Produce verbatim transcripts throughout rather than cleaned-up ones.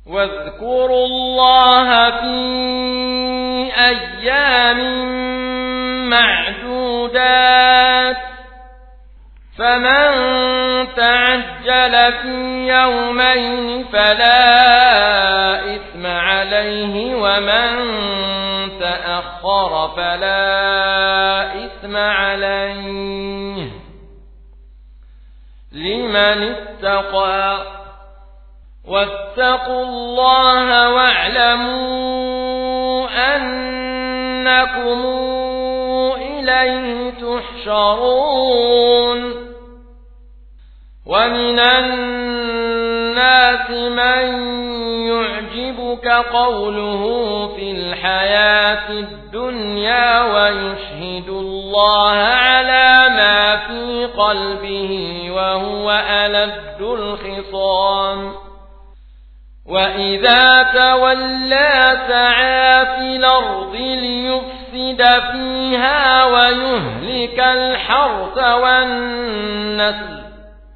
واذكروا الله في أيام معدودات فمن تعجل في يومين فلا إثم عليه ومن تأخر فلا إثم عليه لمن اتقى واتقوا الله واعلموا أنكم إليه تحشرون ومن الناس من يعجبك قوله في الحياة الدنيا ويشهد الله على ما في قلبه وهو ألد الخصام وإذا تولى سعى في الأرض ليفسد فيها ويهلك الحرث والنسل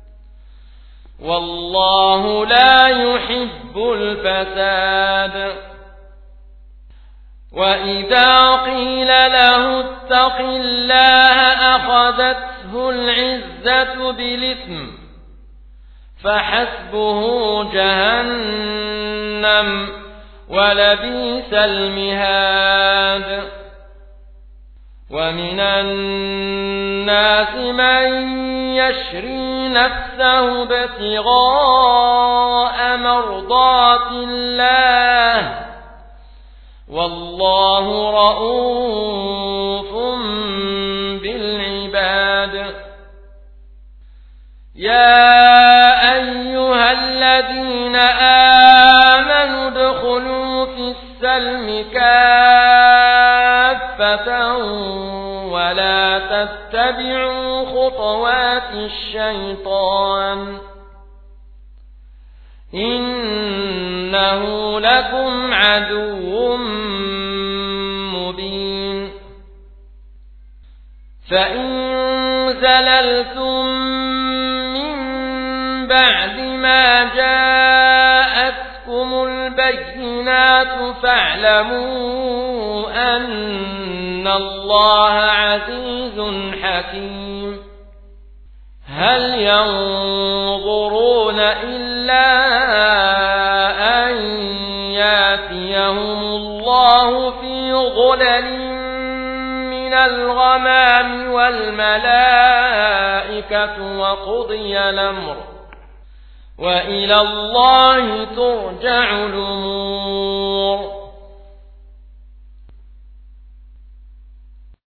والله لا يحب الفساد وإذا قيل له اتق الله أخذته العزة بالإثم فحسبه جهنم ولبئس المهاد ومن الناس من يشري نفسه ابتغاء مرضات الله والله رؤوف بالعباد يا أيها الذين آمنوا ادخلوا في السلم كافة ولا تتبعوا خطوات الشيطان إنه لكم عدو مبين فإن زللتم من بعد ما جاءتكم البينات فاعلموا أن الله عزيز حكيم هل ينظرون إلا أن ياتيهم الله في ظلل من الغمام والملائكة وقضي الأمر وإلى الله ترجع الأمور